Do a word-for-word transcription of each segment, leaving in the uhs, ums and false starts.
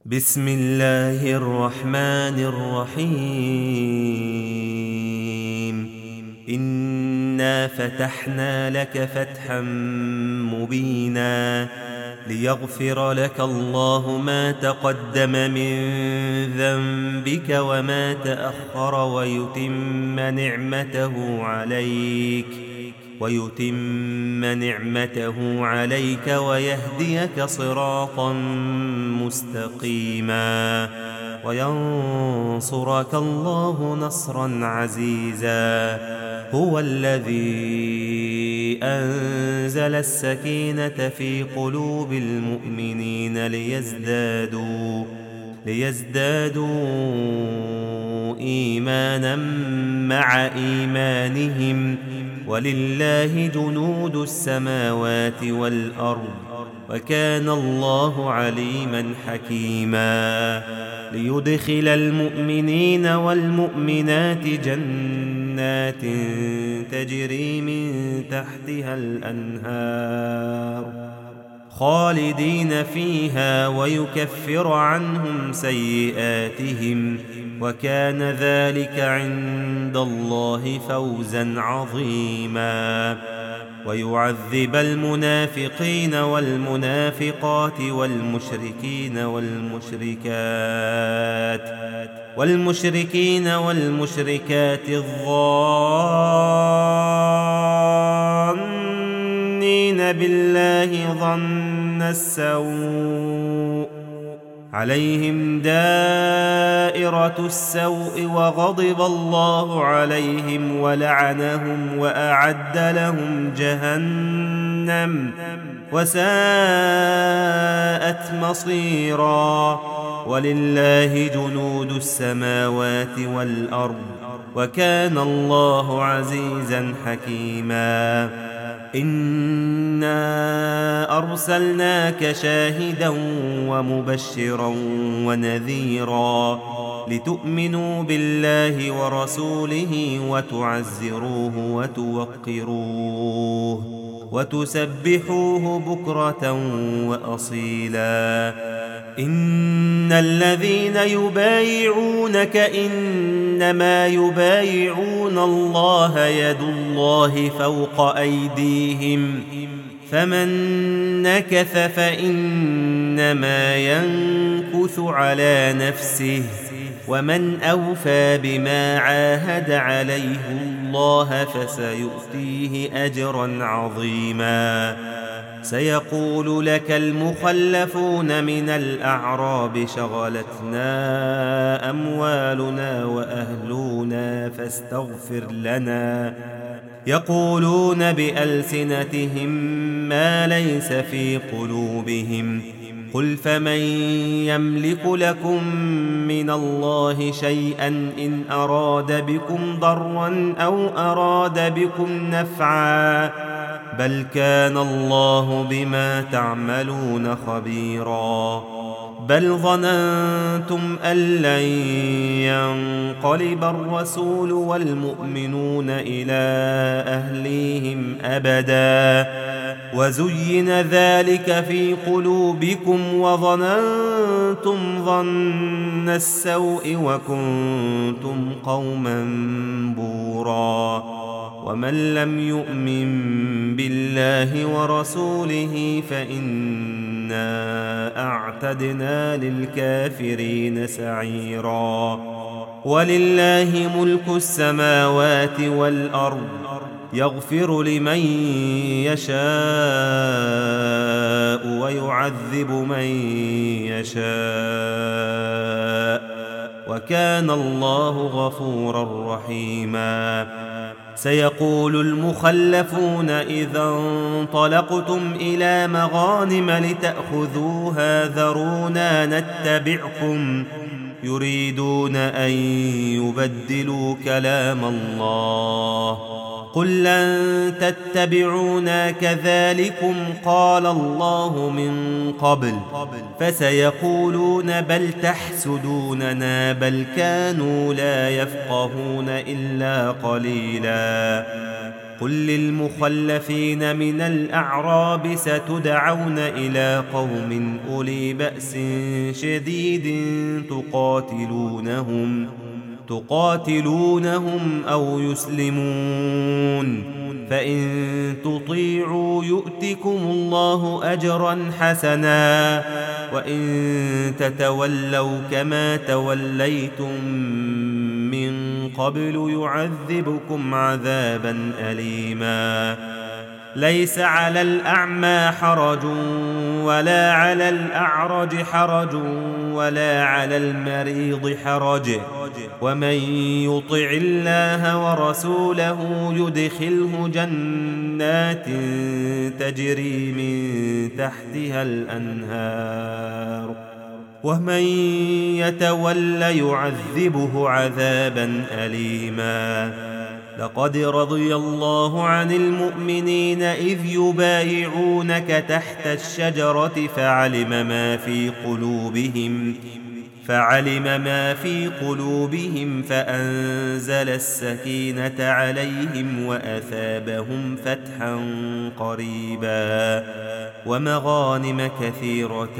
بسم الله الرحمن الرحيم. إنا فتحنا لك فتحا مبينا ليغفر لك الله ما تقدم من ذنبك وما تأخر ويتم نعمته عليك ويتم نعمته عليك ويهديك صراطا مستقيما وينصرك الله نصرا عزيزا. هو الذي أنزل السكينة في قلوب المؤمنين ليزدادوا ليزدادوا إيمانا مع إيمانهم ولله جنود السماوات والأرض وكان الله عليما حكيما. ليدخل المؤمنين والمؤمنات جنات تجري من تحتها الأنهار خالدين فيها ويكفر عنهم سيئاتهم وكان ذلك عند الله فوزا عظيما. ويعذب المنافقين والمنافقات والمشركين والمشركات والمشركين والمشركات الظانين بالله ظن السوء عليهم دائرة السوء وغضب الله عليهم ولعنهم وأعد لهم جهنم وساءت مصيرا. ولله جنود السماوات والأرض وكان الله عزيزا حكيما. إنا أرسلناك شاهدا ومبشرا ونذيرا لتؤمنوا بالله ورسوله وتعزروه وتوقروه وتسبحوه بكرة وأصيلا. إن الذين يبايعونك إنما يبايعون الله يد الله فوق أيديهم فمن نكث فإنما ينكث على نفسه ومن أوفى بما عاهد عليه الله فسيؤتيه أجرا عظيما. سيقول لك المخلفون من الأعراب شغلتنا أموالنا وأهلنا فاستغفر لنا يقولون بألسنتهم ما ليس في قلوبهم قل فمن يملك لكم من الله شيئا إن أراد بكم ضرا أو أراد بكم نفعا بل كان الله بما تعملون خبيرا. بل ظننتم أن لن ينقلب الرسول والمؤمنون إلى أهليهم أبدا وزين ذلك في قلوبكم وظننتم ظن السوء وكنتم قوما بورا. ومن لم يؤمن بالله ورسوله فإنا أعتدنا للكافرين سعيرا. ولله ملك السماوات والأرض يغفر لمن يشاء ويعذب من يشاء وكان الله غفورا رحيما. سيقول المخلفون إذا انطلقتم إلى مغانم لتأخذوها ذرونا نتبعكم يريدون أن يبدلوا كلام الله قل لن تتبعونا كذلكم قال الله من قبل فسيقولون بل تحسدوننا بل كانوا لا يفقهون إلا قليلا. قل للمخلفين من الأعراب ستدعون إلى قوم أولي بأس شديد تقاتلونهم تقاتلونهم أو يسلمون فإن تطيعوا يؤتكم الله أجرا حسنا وإن تتولوا كما توليتم من قبل يعذبكم عذابا أليما ليس على الأعمى حرج ولا على الأعرج حرج ولا على المريض حرج ومن يطع الله ورسوله يدخله جنات تجري من تحتها الأنهار ومن يتول يعذبه عذابا أليما لقد رضي الله عن المؤمنين إذ يبايعونك تحت الشجرة فعلم ما في قلوبهم فعلم ما في قلوبهم فأنزل السكينة عليهم وأثابهم فتحا قريبا ومغانم كثيرة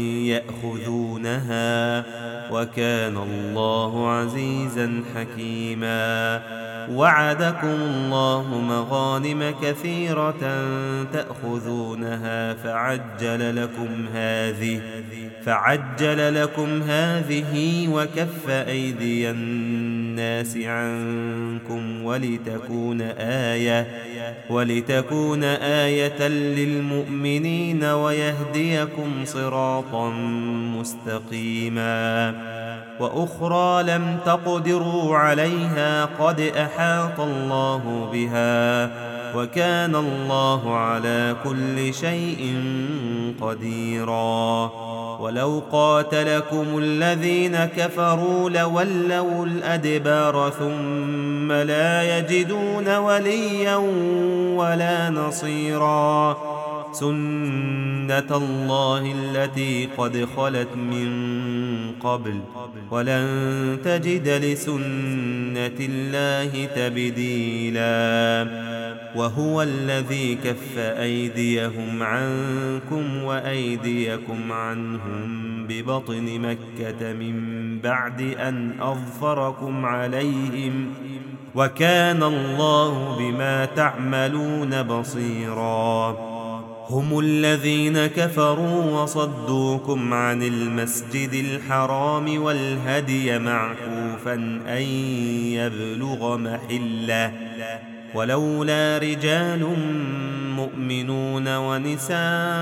يأخذونها وكان الله عزيزا حكيما وعدكم الله مغانم كثيرة تأخذونها فعجل لكم هذه فعجل لكم هذه وكف أيدي الناس عنكم ولتكون آية ولتكون آية للمؤمنين ويهديكم صراطا مستقيما وأخرى لم تقدروا عليها قد أحاط الله بها وكان الله على كل شيء قديرا ولو قاتلكم الذين كفروا لولوا الأدبار ثم لا يجدون وليا ولا نصيرا سنة الله التي قد خلت من قبل ولن تجد لسنة الله تبديلا وهو الذي كف أيديهم عنكم وأيديكم عنهم ببطن مكة من بعد أن أظفركم عليهم وكان الله بما تعملون بصيرا هم الذين كفروا وصدوكم عن المسجد الحرام والهدي معكوفا أن يبلغ محله ولولا رجال مؤمنون ونساء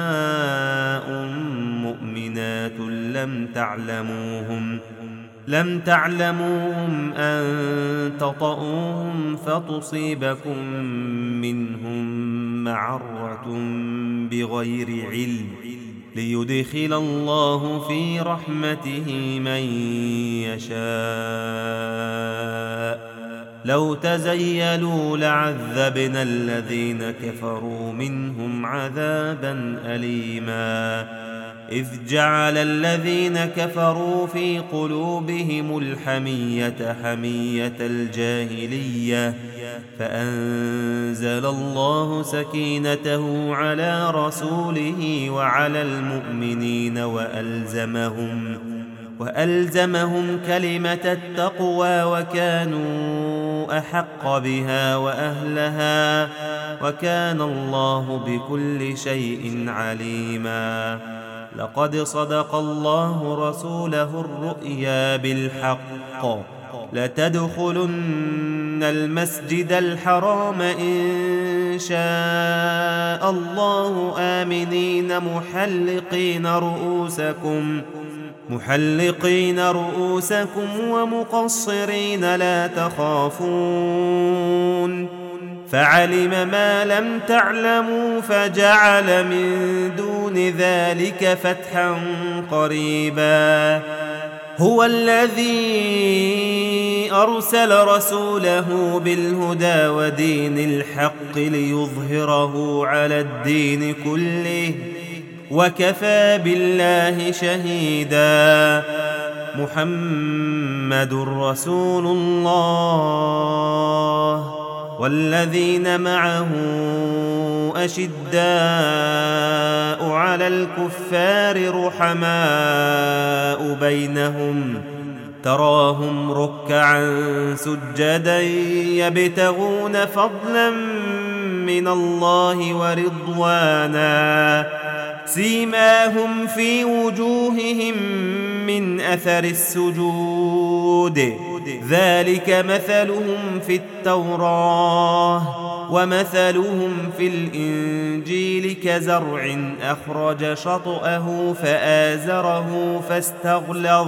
مؤمنات لم تعلموهم لم تعلموهم أن تطؤوهم فتصيبكم منهم معرة بغير علم ليدخل الله في رحمته من يشاء لو تزيلوا لعذبنا الذين كفروا منهم عذابا أليما إذ جعل الذين كفروا في قلوبهم الحمية حمية الجاهلية فأنزل الله سكينته على رسوله وعلى المؤمنين وألزمهم وألزمهم كلمة التقوى وكانوا أحق بها وأهلها وكان الله بكل شيء عليما لقد صدق الله رسوله الرؤيا بالحق لتدخلن المسجد الحرام إن شاء الله آمنين محلقين رؤوسكم محلقين رؤوسكم ومقصرين لا تخافون فعلم ما لم تعلموا فجعل من دون ذلك فتحا قريبا هو الذي أرسل رسوله بالهدى ودين الحق ليظهره على الدين كله وكفى بالله شهيدا محمد رسول الله والذين معه أشداء على الكفار رحماء بينهم تراهم ركعا سجدا يبتغون فضلا من الله ورضوانا سيماهم في وجوههم من أثر السجود ذلك مثلهم في التوراة ومثلهم في الإنجيل كزرع أخرج شطأه فآزره فاستغلظ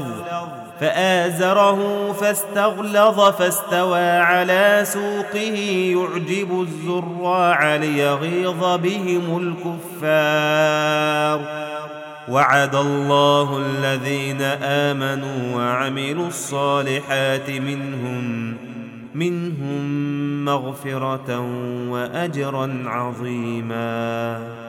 فآزره فاستغلظ فاستوى على سوقه يعجب الزراع ليغيظ بهم الكفار وعد الله الذين آمنوا وعملوا الصالحات منهم منهم مغفرة وأجرا عظيما.